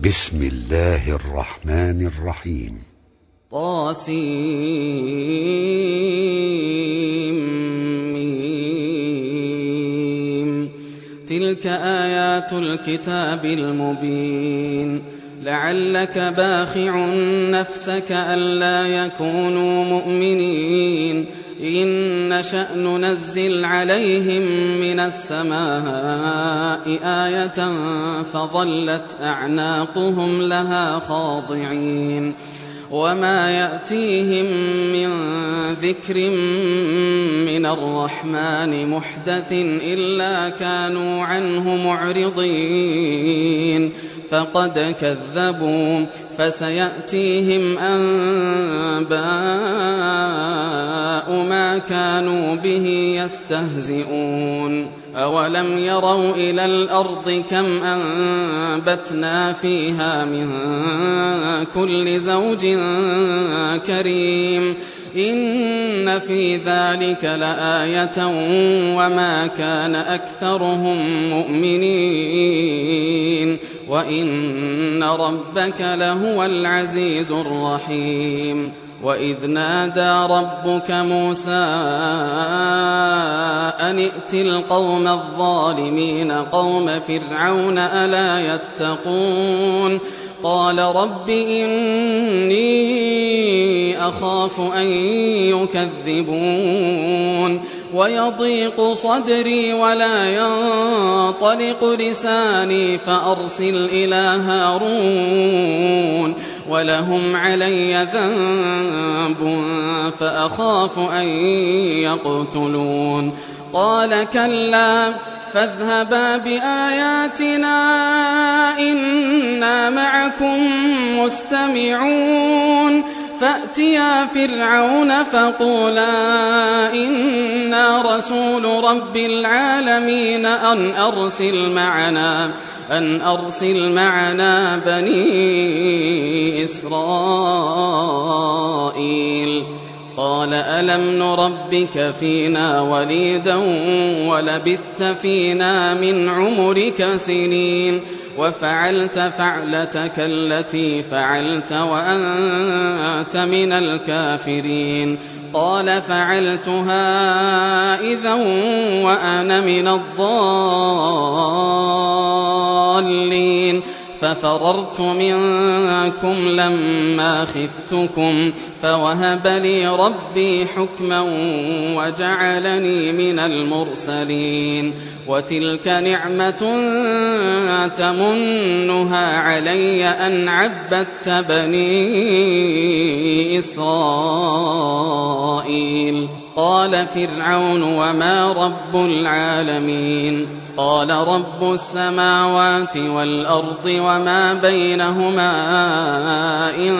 بسم الله الرحمن الرحيم. طاسيم. تلك آيات الكتاب المبين. لعلك باخع نفسك ألا يكونوا مؤمنين إن نشأ ننزل عليهم من السماء آية فظلت أعناقهم لها خاضعين وما يأتيهم من ذكر من الرحمن محدث إلا كانوا عنه معرضين فقد كذبوا فسيأتيهم أنباء ما كانوا به يستهزئون أولم يروا إلى الأرض كم أنبتنا فيها من كل زوج كريم إن في ذلك لآية وما كان أكثرهم مؤمنين وإن ربك لهو العزيز الرحيم وإذ نادى ربك موسى أن ائت القوم الظالمين قوم فرعون ألا يتقون قال رب إني أخاف أن يكذبون ويضيق صدري ولا ينطلق لساني فأرسل إلى هارون ولهم علي ذنب فأخاف أن يقتلون قال كلا فاذهبا بآياتنا إنا معكم مستمعون فأتيا فرعون فقولا إنا رسول رب العالمين أن أرسل معنا بني إسرائيل قال ألم نربك فينا وليدا ولبثت فينا من عمرك سنين وفعلت فعلتك التي فعلت وأنت من الكافرين قال فعلتها إذا وأنا من الضالين ففررت منكم لما خفتكم فوهب لي ربي حكما وجعلني من المرسلين وتلك نعمة تمنها علي أن عبدت بني إسرائيل قال فرعون وما رب العالمين قال رب السماوات والأرض وما بينهما إن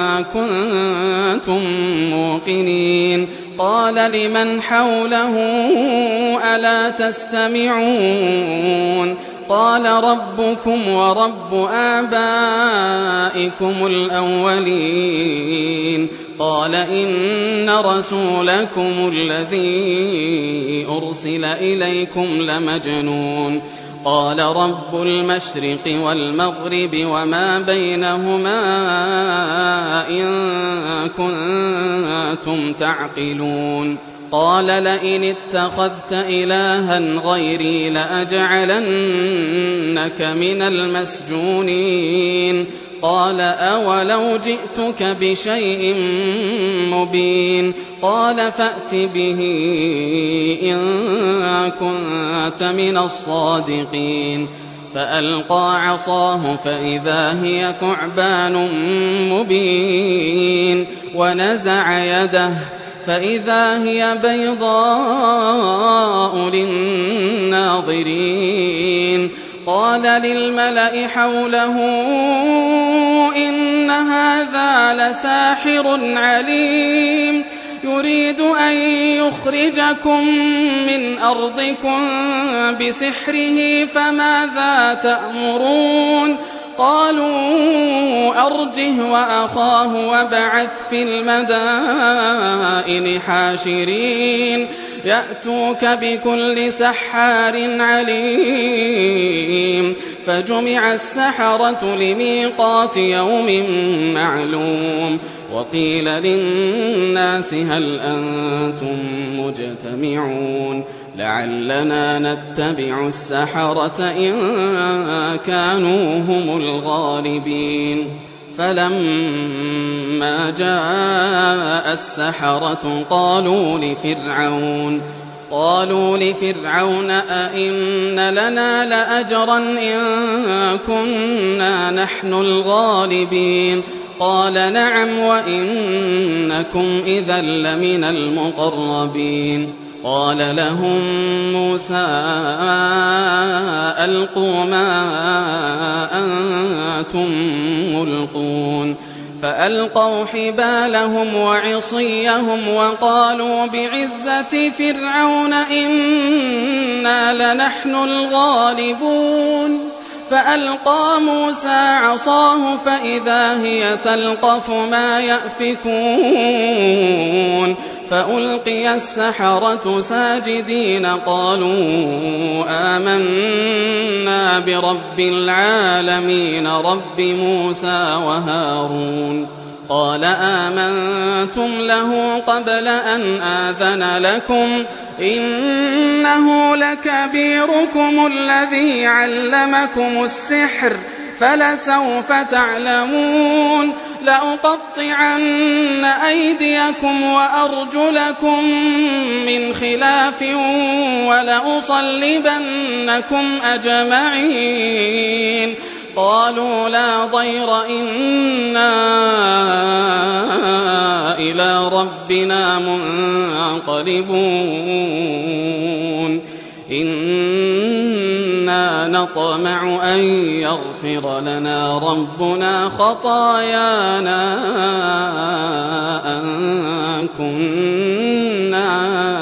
كنتم موقنين قال لمن حوله ألا تستمعون قال ربكم ورب آبائكم الأولين قال إن رسولكم الذي أرسل إليكم لمجنون قال رب المشرق والمغرب وما بينهما إن كنتم تعقلون قال لئن اتخذت إلها غيري لأجعلنك من المسجونين قال أولو جئتك بشيء مبين قال فأت به إن كنت من الصادقين فألقى عصاه فإذا هي ثعبان مبين ونزع يده فإذا هي بيضاء للناظرين قال للملأ حوله إن هذا لساحر عليم يريد أن يخرجكم من أرضكم بسحره فماذا تأمرون قالوا أرجه وأخاه وابعث في المدائن حاشرين يأتوك بكل سحار عليم فجمع السحرة لميقات يوم معلوم وقيل للناس هل أنتم مجتمعون لعلنا نتبع السحرة إن كانوا هم الغالبين فلما جاء السحرة قالوا لفرعون أئن لنا لأجرا إن كنا نحن الغالبين قال نعم وإنكم إذا لمن المقربين قال لهم موسى ألقوا ما أنتم ملقون فألقوا حبالهم وعصيهم وقالوا بعزة فرعون إنا لنحن الغالبون فألقى موسى عصاه فإذا هي تلقف ما يأفكون فألقي السحرة ساجدين قالوا آمنا برب العالمين رب موسى وهارون قال آمنتم له قبل أن آذن لكم إنه لكبيركم الذي علمكم السحر فلسوف تعلمون لأقطعن أيديكم وأرجلكم من خلاف ولأصلبنكم أجمعين قالوا لا ضير إنا إلى ربنا منقلبون إنا نطمع أن يغفر لنا ربنا خطايانا أن كنا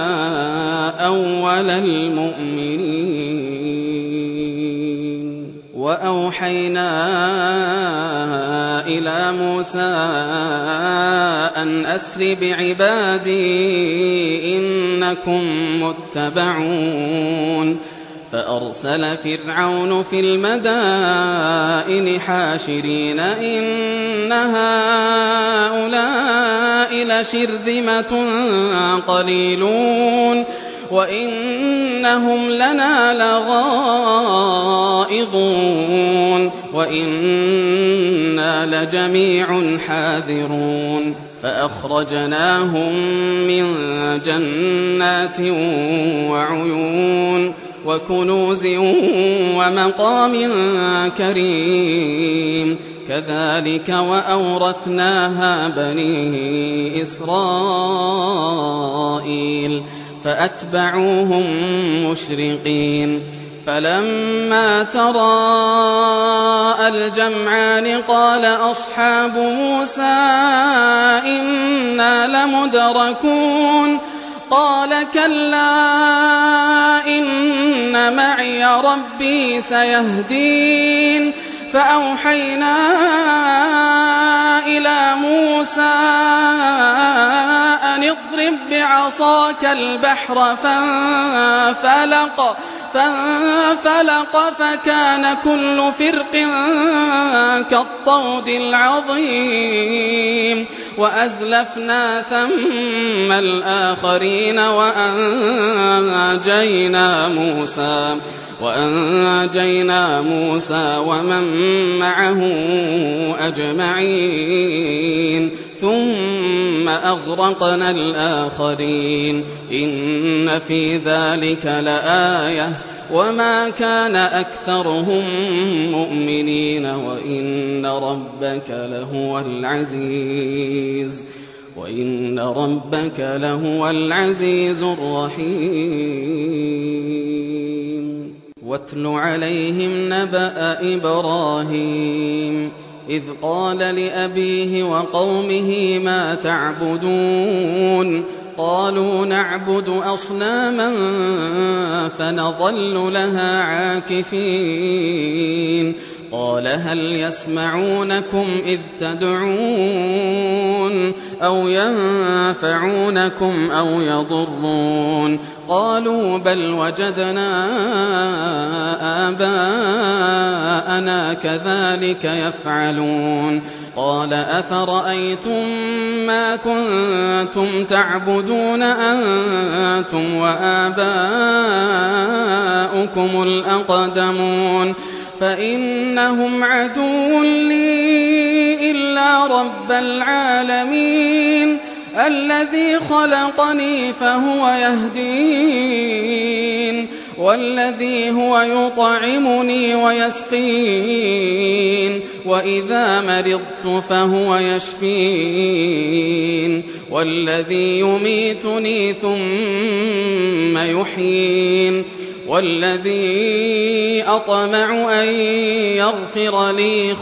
أول المؤمنين وأوحينا إلى موسى أن أسر بعبادي إنكم متبعون فأرسل فرعون في المدائن حاشرين إن هؤلاء لشرذمة قليلون وإنهم لنا لغائظون وإنا لجميع حاذرون فأخرجناهم من جنات وعيون وكنوز ومقام كريم كذلك وأورثناها بني إسرائيل فأتبعوهم مشرقين فلما تراءى الجمعان قال أصحاب موسى إنا لمدركون قال كلا إن معي ربي سيهدين فأوحينا إلى موسى أن اضرب بعصاك البحر فانفلق فكان كل فرق كالطود العظيم وأزلفنا ثم الآخرين وأنجينا موسى ومن معه أجمعين ثم أغرقنا الآخرين إن في ذلك لآية وما كان أكثرهم مؤمنين وإن ربك لهو العزيز الرحيم واتل عليهم نبأ إبراهيم إذ قال لأبيه وقومه ما تعبدون قالوا نعبد أصناما فنظل لها عاكفين قال هل يسمعونكم إذ تدعون أو ينفعونكم أو يضرون قالوا بل وجدنا آباءنا كذلك يفعلون قال أفرأيتم ما كنتم تعبدون أنتم وآباؤكم الأقدمون فإنهم عدو لي إلا رب العالمين الذي خلقني فهو يهدين والذي هو يطعمني ويسقين وإذا مرضت فهو يشفين والذي يميتني ثم يحيين والذي أطمع أن يغفر لي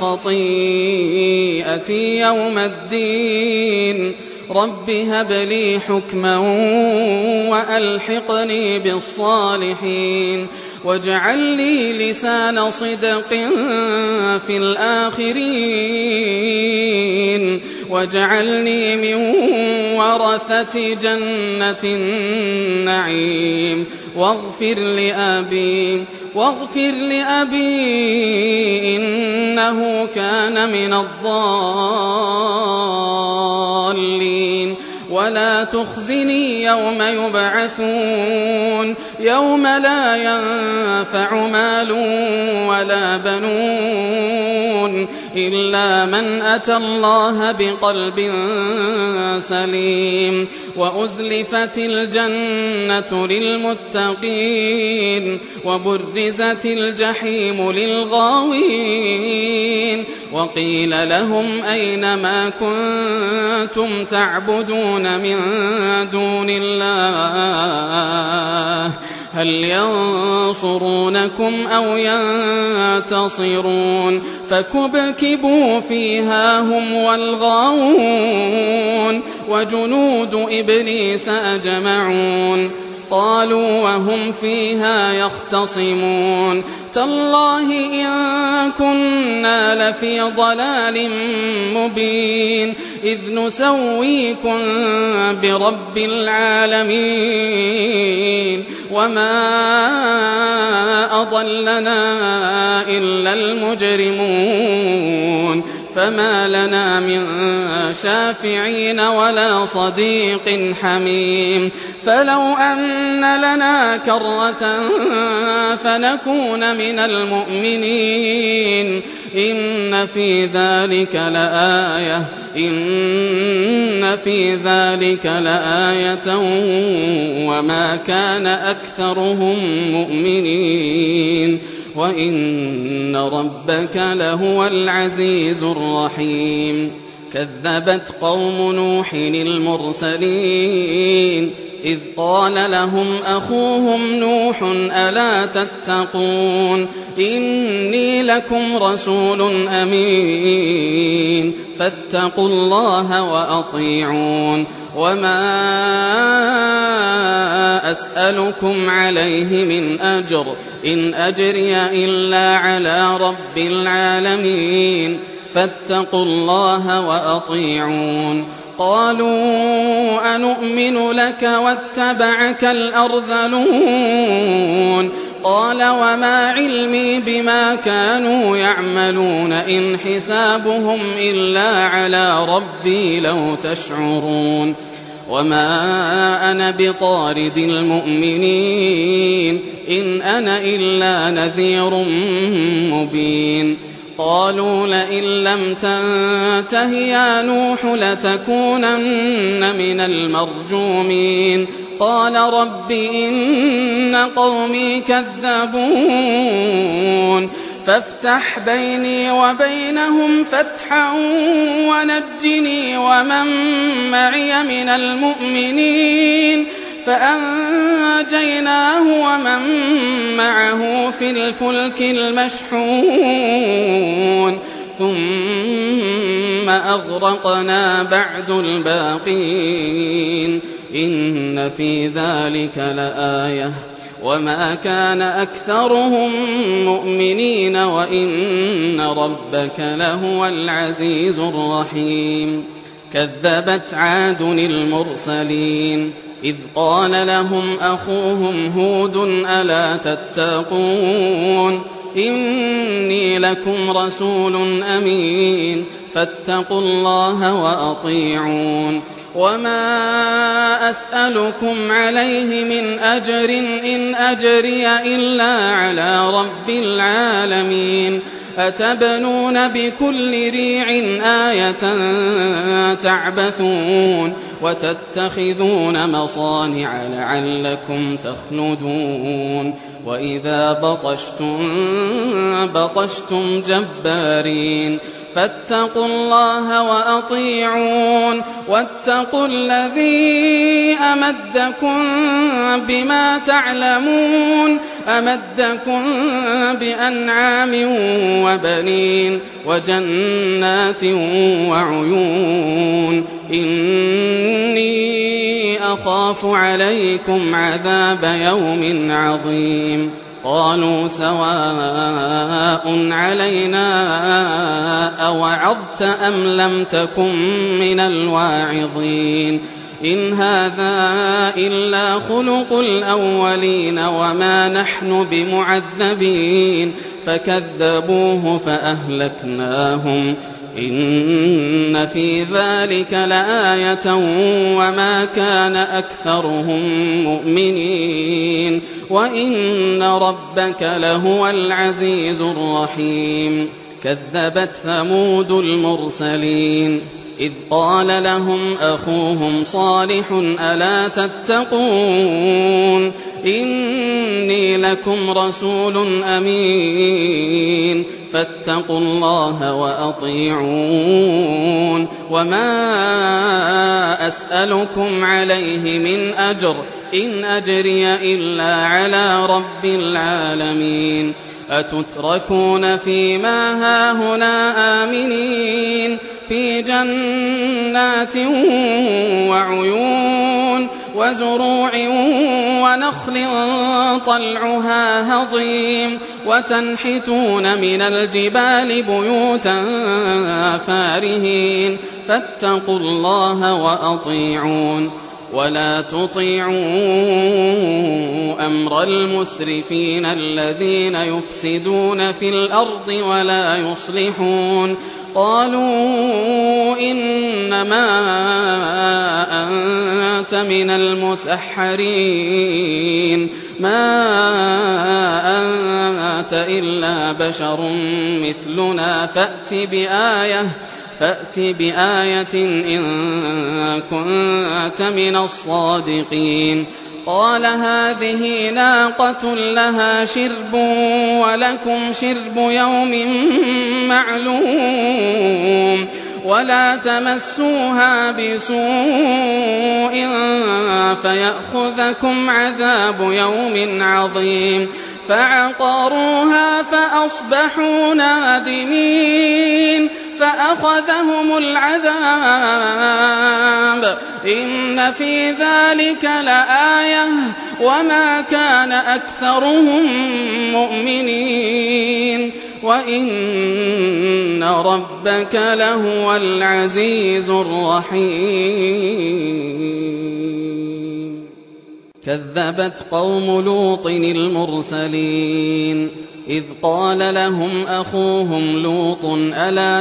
خطيئتي يوم الدين رب هب لي حكما وألحقني بالصالحين واجعل لي لسان صدق في الآخرين واجعلني من ورثة جنة النعيم واغفر لأبي إنه كان من الضالين ولا تخزني يوم يبعثون يوم لا ينفع مال ولا بنون إلا من أتى الله بقلب سليم وأزلفت الجنة للمتقين وبرزت الجحيم للغاوين وقيل لهم أين ما كنتم تعبدون من دون الله هل ينصرونكم أو ينتصرون فكبكبوا فيها هم والغاوون وجنود إبليس أجمعون قالوا وهم فيها يختصمون تالله إن كنا لفي ضلال مبين إذ نسويكم برب العالمين وما أضلنا إلا المجرمون فما لنا من شافعين ولا صديق حميم فلو أن لنا كرة فنكون من المؤمنين إن في ذلك لآية وما كان أكثرهم مؤمنين وإن ربك لهو العزيز الرحيم كذبت قوم نوح المرسلين إذ قال لهم أخوهم نوح ألا تتقون إني لكم رسول أمين فاتقوا الله وأطيعون وما أسألكم عليه من أجر إن أجري إلا على رب العالمين فاتقوا الله وأطيعون قالوا أنؤمن لك واتبعك الأرذلون قال وما علمي بما كانوا يعملون إن حسابهم إلا على ربي لو تشعرون وما أنا بطارد المؤمنين إن أنا إلا نذير مبين قالوا لئن لم تنته يا نوح لتكونن من المرجومين قال رب إن قومي كذبون فافتح بيني وبينهم فتحا ونجني ومن معي من المؤمنين فأنجيناه ومن معه في الفلك المشحون ثم أغرقنا بعد الباقين إن في ذلك لآية وما كان أكثرهم مؤمنين وإن ربك لهو العزيز الرحيم كذبت عاد المرسلين إذ قال لهم أخوهم هود ألا تتقون إني لكم رسول أمين فاتقوا الله وأطيعون وما أسألكم عليه من أجر إن أجري إلا على رب العالمين أتبنون بكل ريع آية تعبثون وتتخذون مصانع لعلكم تخلدون وإذا بطشتم جبارين فاتقوا الله وأطيعون واتقوا الذي أمدكم بما تعلمون أمدكم بأنعام وبنين وجنات وعيون إني أخاف عليكم عذاب يوم عظيم قالوا سواء علينا أوعظت أم لم تكن من الواعظين إن هذا إلا خلق الأولين وما نحن بمعذبين فكذبوه فأهلكناهم إن في ذلك لآية وما كان أكثرهم مؤمنين وإن ربك لهو العزيز الرحيم كذبت ثمود المرسلين إذ قال لهم أخوهم صالح ألا تتقون إني لكم رسول أمين فاتقوا الله وأطيعون وما أسألكم عليه من أجر إن أجري إلا على رب العالمين أتتركون فيما هاهنا آمنين في جنات وعيون وزروع ونخل طلعها هضيم وتنحتون من الجبال بيوتا فارهين فاتقوا الله وأطيعون ولا تطيعوا أمر المسرفين الذين يفسدون في الأرض ولا يصلحون قالوا إنما أنت من المسحرين ما أنت إلا بشر مثلنا فأت بآية إن كنت من الصادقين قال هذه ناقة لها شرب ولكم شرب يوم معلوم ولا تمسوها بسوء فيأخذكم عذاب يوم عظيم فعقروها فأصبحوا نادمين فأخذهم العذاب إن في ذلك لآية وما كان أكثرهم مؤمنين وإن ربك لهو العزيز الرحيم كذبت قوم لوط المرسلين إذ قال لهم أخوهم لوط ألا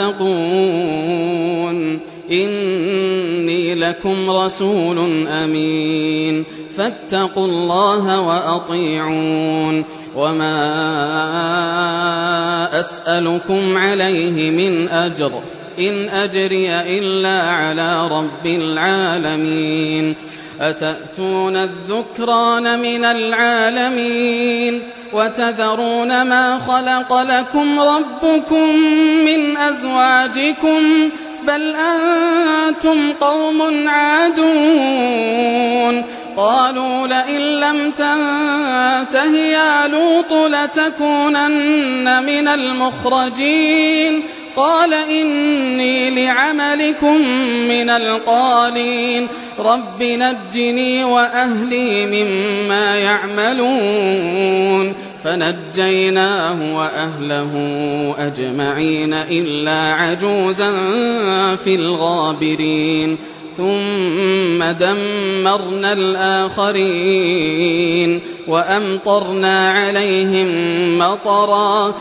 تتقون إني لكم رسول أمين فاتقوا الله وأطيعون وما أسألكم عليه من أجر إن أجري إلا على رب العالمين أتأتون الذكران من العالمين وتذرون ما خلق لكم ربكم من أزواجكم بل أنتم قوم عادون قالوا لئن لم تنته يا لوط لتكونن من المخرجين قال إني لعملكم من القالين رب نجني وأهلي مما يعملون فنجيناه وأهله أجمعين إلا عجوزا في الغابرين ثم دمرنا الآخرين وأمطرنا عليهم مطرا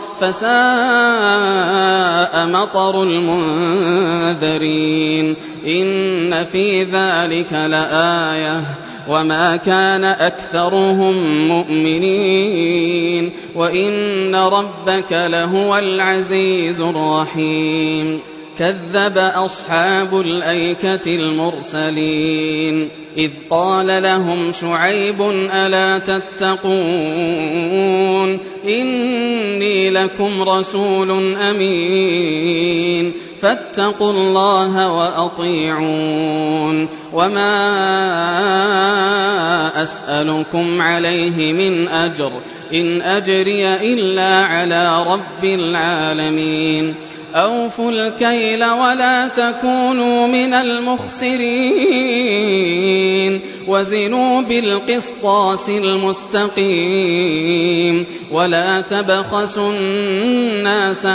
فساء مطر المنذرين إن في ذلك لآية وما كان أكثرهم مؤمنين وإن ربك لهو العزيز الرحيم كذب أصحاب الأيكة المرسلين إذ قال لهم شعيب ألا تتقون إني لكم رسول أمين فاتقوا الله وأطيعون وما أسألكم عليه من أجر إن أجري إلا على رب العالمين أوفوا الكيل ولا تكونوا من المخسرين وزنوا بالقسطاس المستقيم ولا تبخسوا الناس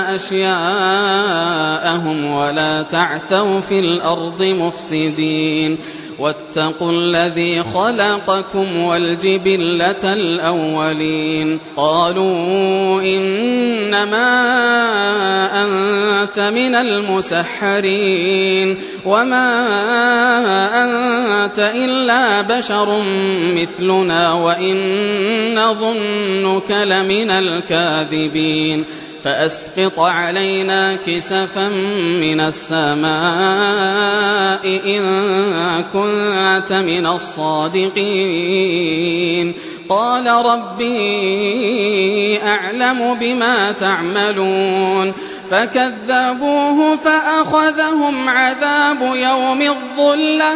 أشياءهم ولا تعثوا في الأرض مفسدين واتقوا الذي خلقكم والجبلة الأولين قالوا إنما أنت من المسحرين وما أنت إلا بشر مثلنا وإن نظنك لمن الكاذبين فأسقط علينا كسفا من السماء إن كنت من الصادقين قال ربي أعلم بما تعملون فكذبوه فأخذهم عذاب يوم الظلة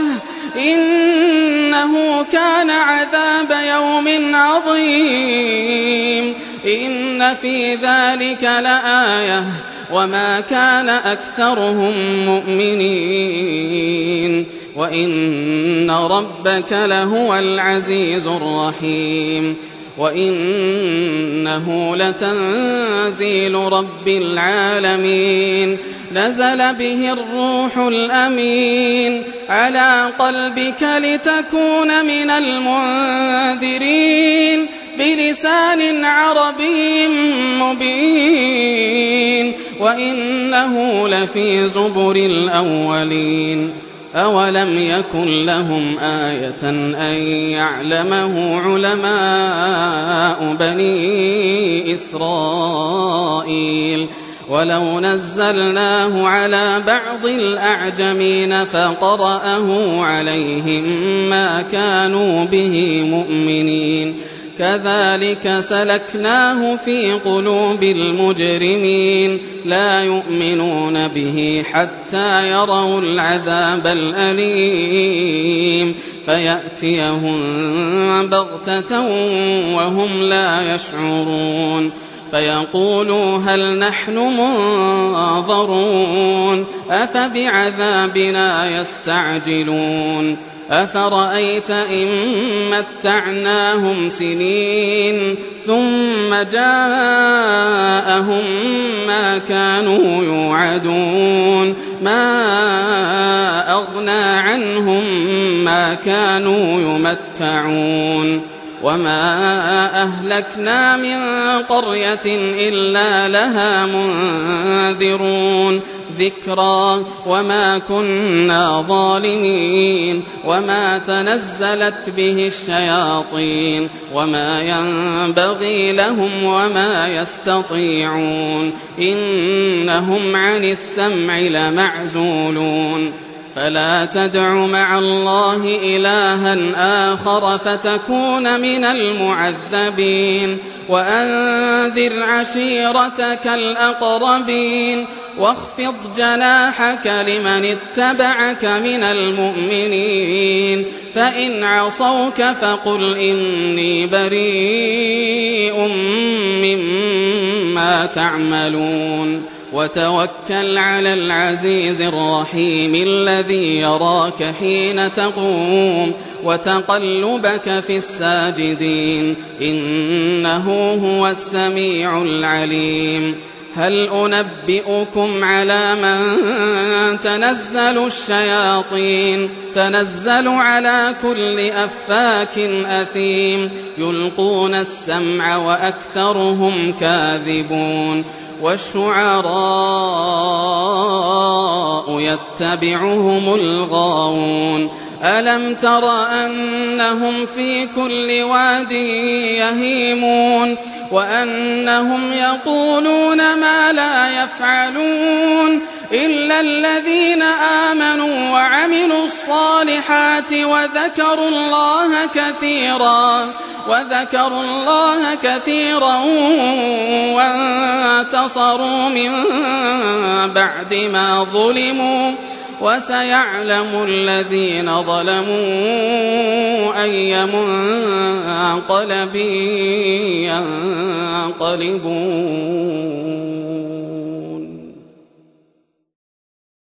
إنه كان عذاب يوم عظيم إن في ذلك لآية وما كان أكثرهم مؤمنين وإن ربك لهو العزيز الرحيم وإنه لتنزيل رب العالمين نزل به الروح الأمين على قلبك لتكون من المنذرين بلسان عربي مبين وإنه لفي زبر الأولين أولم يكن لهم آية أن يعلمه علماء بني إسرائيل ولو نزلناه على بعض الأعجمين فقرأه عليهم ما كانوا به مؤمنين كذلك سلكناه في قلوب المجرمين لا يؤمنون به حتى يروا العذاب الأليم فيأتيهم بغتة وهم لا يشعرون فيقولوا هل نحن منظرون أفبعذابنا يستعجلون أفرأيت إن متعناهم سنين ثم جاءهم ما كانوا يوعدون ما أغنى عنهم ما كانوا يمتعون وما أهلكنا من قرية إلا لها منذرون ذكرى وما كنا ظالمين وما تنزلت به الشياطين وما ينبغي لهم وما يستطيعون إنهم عن السمع لمعزولون فلا تدع مع الله إلها آخر فتكون من المعذبين وأنذر عشيرتك الأقربين واخفض جناحك لمن اتبعك من المؤمنين فإن عصوك فقل إني بريء مما تعملون وتوكل على العزيز الرحيم الذي يراك حين تقوم وتقلبك في الساجدين إنه هو السميع العليم هل أنبئكم على من تنزل الشياطين تنزل على كل أفاك أثيم يلقون السمع وأكثرهم كاذبون والشعراء يتبعهم الغاوون ألم تر أنهم في كل واد يهيمون وأنهم يقولون ما لا يفعلون إلا الذين آمنوا وعملوا الصالحات وذكروا الله كثيرا وانتصروا من بعد ما ظلموا وسيعلم الذين ظلموا أي منقلب ينقلبون